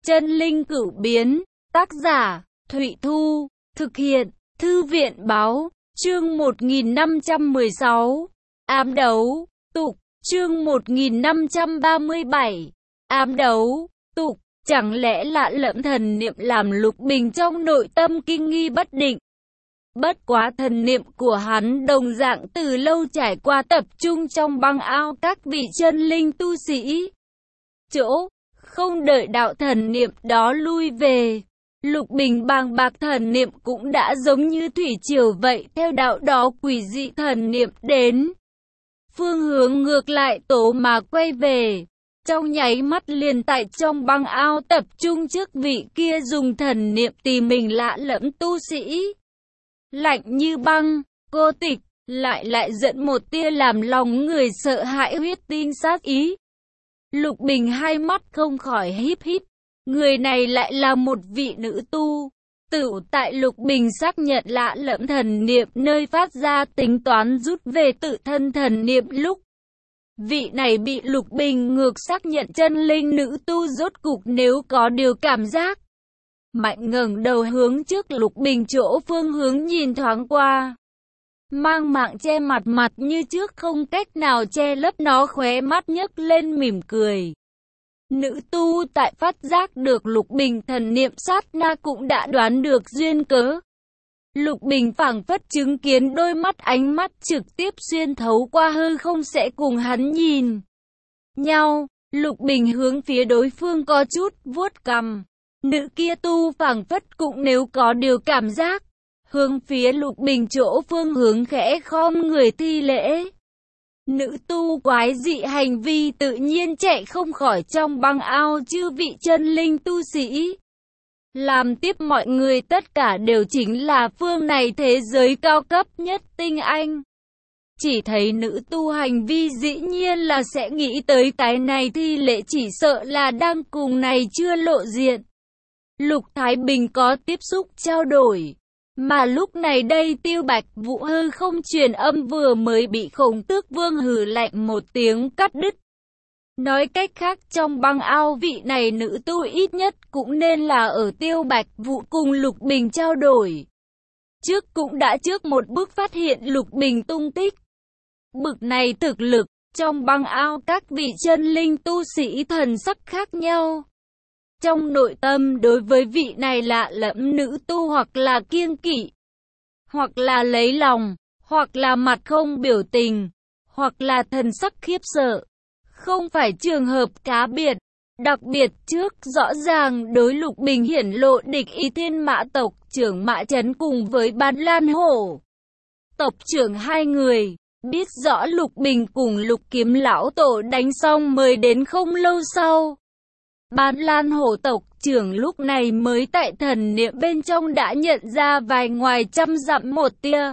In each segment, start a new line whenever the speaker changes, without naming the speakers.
Chân linh cửu biến, tác giả, Thụy Thu, thực hiện, Thư viện báo, chương 1516, ám đấu, tục, chương 1537, ám đấu, tục, chẳng lẽ lạ lẫm thần niệm làm Lục Bình trong nội tâm kinh nghi bất định. Bất quá thần niệm của hắn đồng dạng từ lâu trải qua tập trung trong băng ao các vị chân linh tu sĩ. Chỗ, không đợi đạo thần niệm đó lui về, Lục Bình bàng bạc thần niệm cũng đã giống như thủy triều vậy theo đạo đó quỷ dị thần niệm đến. Phương hướng ngược lại tố mà quay về, trong nháy mắt liền tại trong băng ao tập trung trước vị kia dùng thần niệm tìm mình lạ lẫm tu sĩ. Lạnh như băng, cô tịch, lại dẫn một tia làm lòng người sợ hãi huyết tinh sát ý. Lục Bình hai mắt không khỏi híp híp, người này lại là một vị nữ tu. Tựu tại Lục Bình xác nhận lạ lẫm thần niệm nơi phát ra tính toán rút về tự thân thần niệm lúc. Vị này bị Lục Bình ngược xác nhận chân linh nữ tu rốt cục nếu có điều cảm giác. Mạnh ngẩng đầu hướng trước Lục Bình chỗ phương hướng nhìn thoáng qua. Mang mạng che mặt như trước không cách nào che lấp nó, khóe mắt nhấc lên mỉm cười. Nữ tu tại phát giác được Lục Bình thần niệm sát na cũng đã đoán được duyên cớ. Lục Bình phảng phất chứng kiến đôi mắt ánh mắt trực tiếp xuyên thấu qua hư không sẽ cùng hắn nhìn nhau. Lục Bình hướng phía đối phương có chút vuốt cằm. Nữ kia tu phảng phất cũng nếu có điều cảm giác, hướng phía Lục Bình chỗ phương hướng khẽ khom người thi lễ. Nữ tu quái dị hành vi tự nhiên chạy không khỏi trong băng ao chư vị chân linh tu sĩ. Làm tiếp mọi người tất cả đều chính là phương này thế giới cao cấp nhất tinh anh. Chỉ thấy nữ tu hành vi dĩ nhiên là sẽ nghĩ tới cái này thi lễ, chỉ sợ là đang cùng này chưa lộ diện. Lục Thái Bình có tiếp xúc trao đổi. Mà lúc này đây Tiêu Bạch Vũ hư không truyền âm vừa mới bị Khổng Tước Vương hừ lạnh một tiếng cắt đứt. Nói cách khác trong băng ao vị này nữ tu ít nhất cũng nên là ở Tiêu Bạch Vũ cùng Lục Bình trao đổi. Cũng đã trước một bước phát hiện Lục Bình tung tích. Bực này thực lực, trong băng ao các vị chân linh tu sĩ thần sắc khác nhau. Trong nội tâm đối với vị này lạ lẫm nữ tu hoặc là kiêng kỵ, hoặc là lấy lòng, hoặc là mặt không biểu tình, hoặc là thần sắc khiếp sợ. Không phải trường hợp cá biệt. Đặc biệt trước rõ ràng đối Lục Bình hiển lộ địch ý Thiên Mã tộc trưởng Mã Chấn cùng với Bán Lan Hổ tộc trưởng hai người. Biết rõ Lục Bình cùng Lục Kiếm lão tổ đánh xong mới đến không lâu sau. Bán Lan Hổ tộc trưởng lúc này mới tại thần niệm bên trong đã nhận ra vài ngoài trăm dặm một tia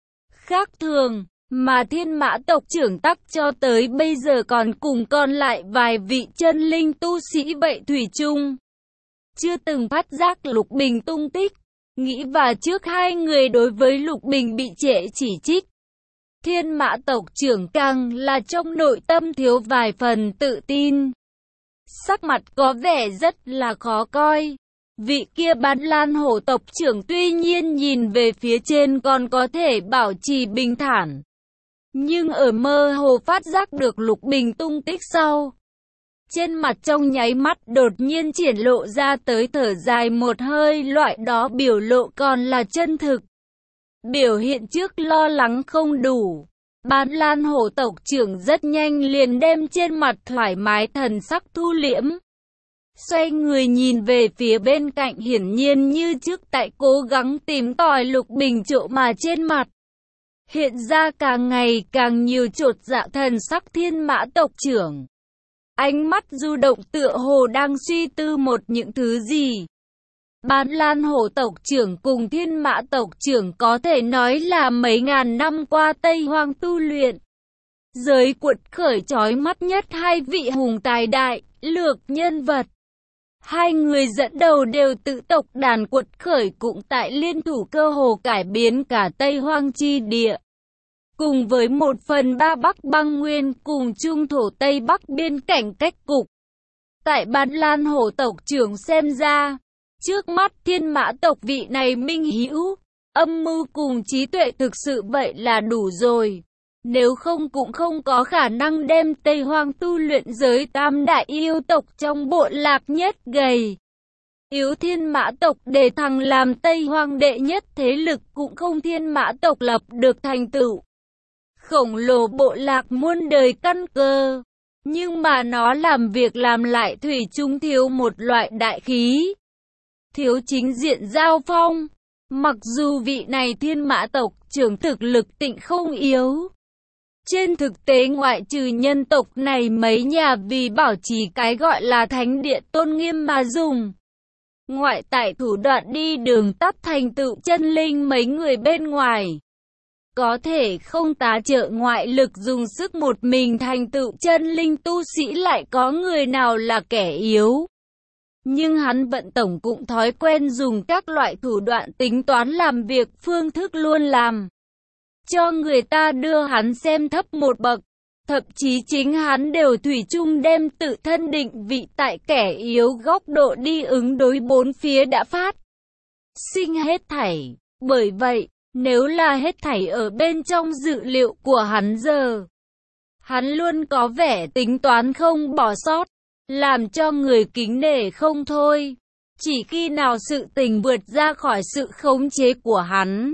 khác thường, mà Thiên Mã tộc trưởng tắc cho tới bây giờ còn cùng còn lại vài vị chân linh tu sĩ vậy thủy chung chưa từng phát giác Lục Bình tung tích. Nghĩ và trước hai người đối với Lục Bình bị trễ chỉ trích, Thiên Mã tộc trưởng càng là trong nội tâm thiếu vài phần tự tin. Sắc mặt có vẻ rất là khó coi. Vị kia Bán Lan Hổ tộc trưởng tuy nhiên nhìn về phía trên còn có thể bảo trì bình thản, nhưng ở mơ hồ phát giác được Lục Bình tung tích sau, trên mặt trong nháy mắt đột nhiên triển lộ ra tới thở dài một hơi, loại đó biểu lộ còn là chân thực. Biểu hiện trước lo lắng không đủ, Bán Lan Hổ tộc trưởng rất nhanh liền đem trên mặt thoải mái thần sắc thu liễm. Xoay người nhìn về phía bên cạnh, hiển nhiên như trước tại cố gắng tìm tòi Lục Bình chỗ mà trên mặt hiện ra càng ngày càng nhiều chột dạ thần sắc Thiên Mã tộc trưởng. Ánh mắt du động tựa hồ đang suy tư một những thứ gì. Bán Lan Hổ tộc trưởng cùng Thiên Mã tộc trưởng có thể nói là mấy ngàn năm qua Tây Hoang tu luyện giới cuột khởi chói mắt nhất hai vị hùng tài đại lược nhân vật. Hai người dẫn đầu đều tự tộc đàn cuột khởi, cũng tại liên thủ cơ hồ cải biến cả Tây Hoang chi địa. Cùng với 1/3 Bắc băng nguyên cùng trung thổ Tây Bắc biên cảnh cách cục. tại Ban Lan Hổ tộc trưởng xem ra, trước mắt Thiên Mã tộc vị này minh hữu, âm mưu cùng trí tuệ thực sự vậy là đủ rồi. Nếu không cũng không có khả năng đem Tây Hoang tu luyện giới tam đại yêu tộc trong bộ lạc nhất gầy. Yếu Thiên Mã tộc để thằng làm Tây Hoang đệ nhất thế lực cũng không Thiên Mã tộc lập được thành tựu. Khổng lồ bộ lạc muôn đời căn cơ. Nhưng mà nó làm việc làm lại thủy chung thiếu một loại đại khí. Thiếu chính diện giao phong. Mặc dù vị này Thiên Mã tộc trưởng thực lực tịnh không yếu. Trên thực tế ngoại trừ nhân tộc này mấy nhà vì bảo trì cái gọi là thánh địa tôn nghiêm mà dùng. Ngoại tại thủ đoạn đi đường tắt thành tựu chân linh mấy người bên ngoài. Có thể không tá trợ ngoại lực dùng sức một mình thành tựu chân linh tu sĩ lại có người nào là kẻ yếu. Nhưng hắn vận tổng cũng thói quen dùng các loại thủ đoạn tính toán làm việc phương thức luôn làm. Cho người ta đưa hắn xem thấp một bậc. Thậm chí chính hắn đều thủy chung đem tự thân định vị tại kẻ yếu góc độ đi ứng đối bốn phía đã phát sinh hết thảy. Bởi vậy, nếu là hết thảy ở bên trong dự liệu của hắn giờ, hắn luôn có vẻ tính toán không bỏ sót, làm cho người kính nể không thôi. Chỉ khi nào sự tình vượt ra khỏi sự khống chế của hắn,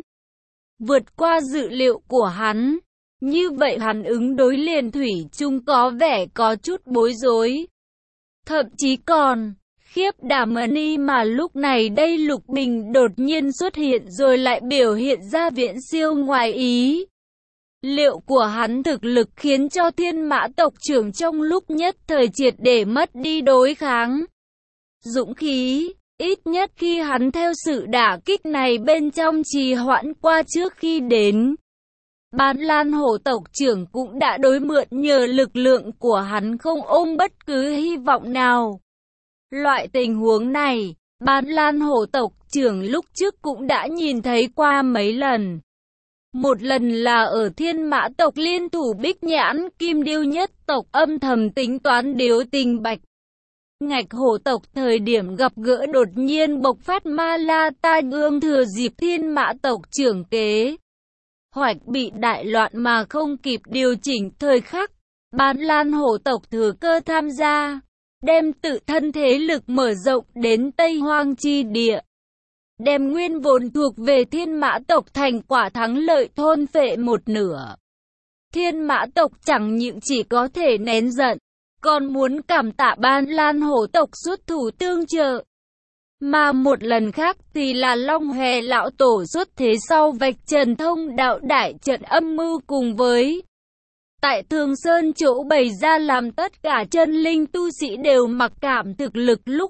vượt qua dự liệu của hắn, như vậy hắn ứng đối liền thủy chung có vẻ có chút bối rối. Thậm chí còn khiếp đảm ni mà lúc này đây Lục Bình đột nhiên xuất hiện rồi lại biểu hiện ra viễn siêu ngoài ý liệu của hắn thực lực khiến cho Thiên Mã tộc trưởng trong lúc nhất thời triệt để mất đi đối kháng dũng khí. Ít nhất khi hắn theo sự đả kích này bên trong trì hoãn qua trước khi đến, Ban Lan Hổ tộc trưởng cũng đã đối mượn nhờ lực lượng của hắn không ôm bất cứ hy vọng nào. Loại tình huống này, Ban Lan Hổ tộc trưởng lúc trước cũng đã nhìn thấy qua mấy lần. Một lần là ở Thiên Mã tộc liên thủ Bích Nhãn Kim Điêu nhất tộc âm thầm tính toán Điếu Tình Bạch Ngạch Hổ tộc thời điểm gặp gỡ đột nhiên bộc phát Ma La Tai Ương thừa dịp Thiên Mã tộc trưởng kế hoạch bị đại loạn mà không kịp điều chỉnh thời khắc, Ban Lan Hổ tộc thừa cơ tham gia, đem tự thân thế lực mở rộng đến Tây Hoang chi địa, đem nguyên vốn thuộc về Thiên Mã tộc thành quả thắng lợi thôn phệ một nửa. Thiên Mã tộc chẳng những chỉ có thể nén giận, còn muốn cảm tạ Ban Lan Hổ tộc xuất thủ tương trợ. Mà một lần khác thì là Long Hòe lão tổ xuất thế sau vạch trần thông đạo đại trận âm mưu cùng với tại Thường Sơn chỗ bày ra làm tất cả chân linh tu sĩ đều mặc cảm thực lực lúc.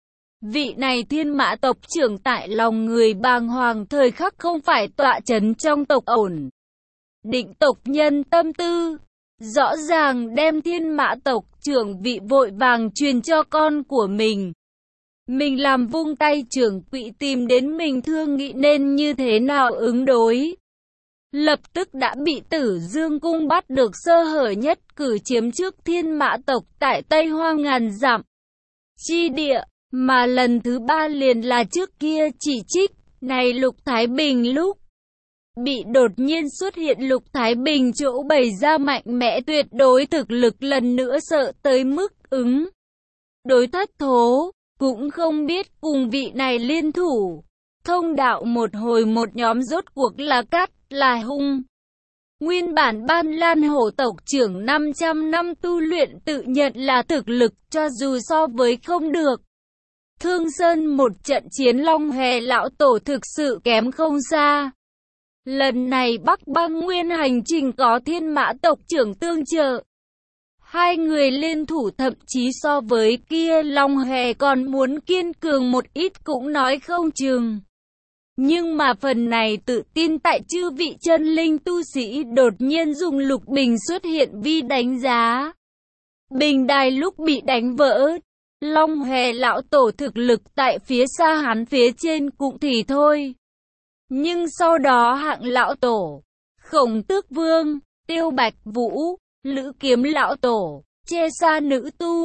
Vị này Thiên Mã tộc trưởng tại lòng người bàng hoàng thời khắc không phải tọa chấn trong tộc ổn định tộc nhân tâm tư. Rõ ràng đem Thiên Mã tộc trưởng vị vội vàng truyền cho con của mình. Mình làm vung tay trưởng quỹ tìm đến mình thương nghị nên như thế nào ứng đối. Lập tức đã bị Tử Dương Cung bắt được sơ hở nhất cử chiếm trước Thiên Mã tộc tại Tây Hoang ngàn dặm chi địa. Mà lần thứ ba liền là trước kia chỉ trích, này Lục Thái Bình lúc bị đột nhiên xuất hiện Lục Thái Bình chỗ bày ra mạnh mẽ tuyệt đối thực lực lần nữa sợ tới mức ứng đối thất thố, cũng không biết cùng vị này liên thủ. Thông đạo một hồi một nhóm rốt cuộc là cắt, là hung. Nguyên bản Ban Lan Hổ tộc trưởng 500 năm tu luyện tự nhận là thực lực cho dù so với không được. Thương Sơn một trận chiến Long Hòe lão tổ thực sự kém không xa. Lần này Bắc Băng Nguyên hành trình có Thiên Mã tộc trưởng tương trợ. Hai người liên thủ thậm chí so với kia Long Hòe còn muốn kiên cường một ít cũng nói không chừng. Nhưng mà phần này tự tin tại chư vị chân linh tu sĩ đột nhiên dùng Lục Bình xuất hiện vi đánh giá. Bình đài lúc bị đánh vỡ, Long Hòe lão tổ thực lực tại phía xa hắn phía trên cũng thì thôi. Nhưng sau đó hạng lão tổ, Khổng Tước Vương, Tiêu Bạch Vũ, Lữ Kiếm lão tổ, che xa nữ tu,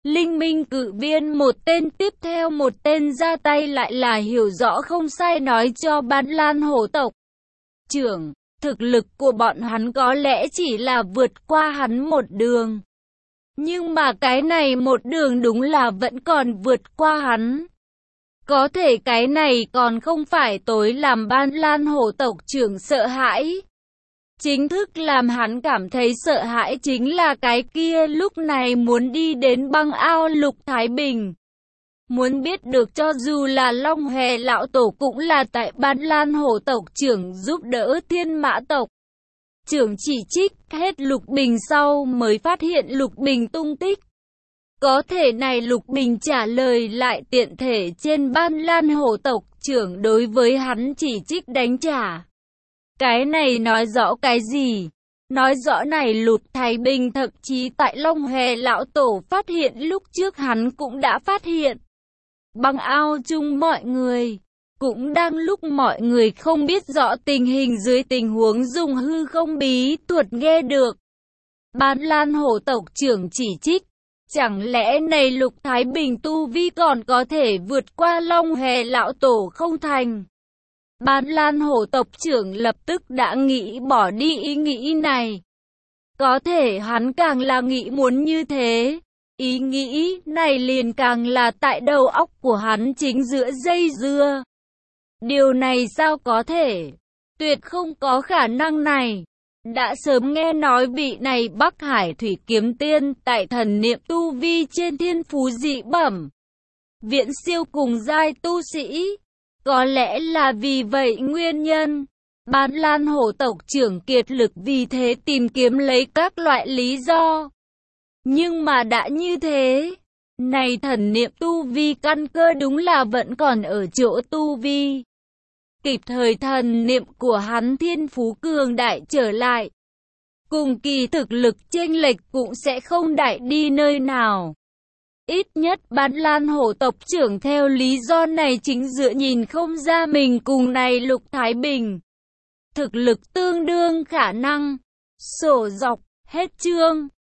Linh minh cử viên một tên tiếp theo một tên ra tay lại là hiểu rõ không sai nói cho Ban Lan hổ tộc trưởng, thực lực của bọn hắn có lẽ chỉ là vượt qua hắn một đường. Nhưng mà cái này một đường đúng là vẫn còn vượt qua hắn. Có thể cái này còn không phải tối làm Ban Lan hổ tộc trưởng sợ hãi. Chính thức làm hắn cảm thấy sợ hãi chính là cái kia lúc này muốn đi đến băng ao Lục Thái Bình. Muốn biết được cho dù là Long Hòe lão tổ cũng là tại Ban Lan hổ tộc trưởng giúp đỡ Thiên Mã tộc trưởng chỉ trích hết Lục Bình sau mới phát hiện Lục Bình tung tích. Có thể này Lục Bình trả lời lại tiện thể trên Ban Lan hổ tộc trưởng đối với hắn chỉ trích đánh trả. Cái này nói rõ cái gì? Nói rõ này Lục Thái Bình thậm chí tại Long Hòe lão tổ phát hiện lúc trước hắn cũng đã phát hiện. Băng ao chung mọi người, cũng đang lúc mọi người không biết rõ tình hình dưới tình huống dùng hư không bí thuật nghe được. Ban Lan hổ tộc trưởng chỉ trích, chẳng lẽ này Lục Thái Bình tu vi còn có thể vượt qua Long Hòe lão tổ không thành? Ban Lan hổ tộc trưởng lập tức đã nghĩ bỏ đi ý nghĩ này. Có thể hắn càng là nghĩ muốn như thế. Ý nghĩ này liền càng là tại đầu óc của hắn chính giữa dây dưa. Điều này sao có thể? Tuyệt không có khả năng này. Đã sớm nghe nói vị này Bắc Hải Thủy Kiếm Tiên tại thần niệm tu vi trên thiên phú dị bẩm. Viễn siêu cùng giai tu sĩ. Có lẽ là vì vậy nguyên nhân. Ban Lan hổ tộc trưởng kiệt lực vì thế tìm kiếm lấy các loại lý do. Nhưng mà đã như thế, này thần niệm tu vi căn cơ đúng là vẫn còn ở chỗ tu vi. Kịp thời thần niệm của hắn thiên phú cường đại trở lại. Cùng kỳ thực lực chênh lệch cũng sẽ không đại đi nơi nào. Ít nhất Ban Lan hổ tộc trưởng theo lý do này chính dựa nhìn không ra mình cùng này Lục Thái Bình. Thực lực tương đương khả năng. Sổ dọc, hết chương.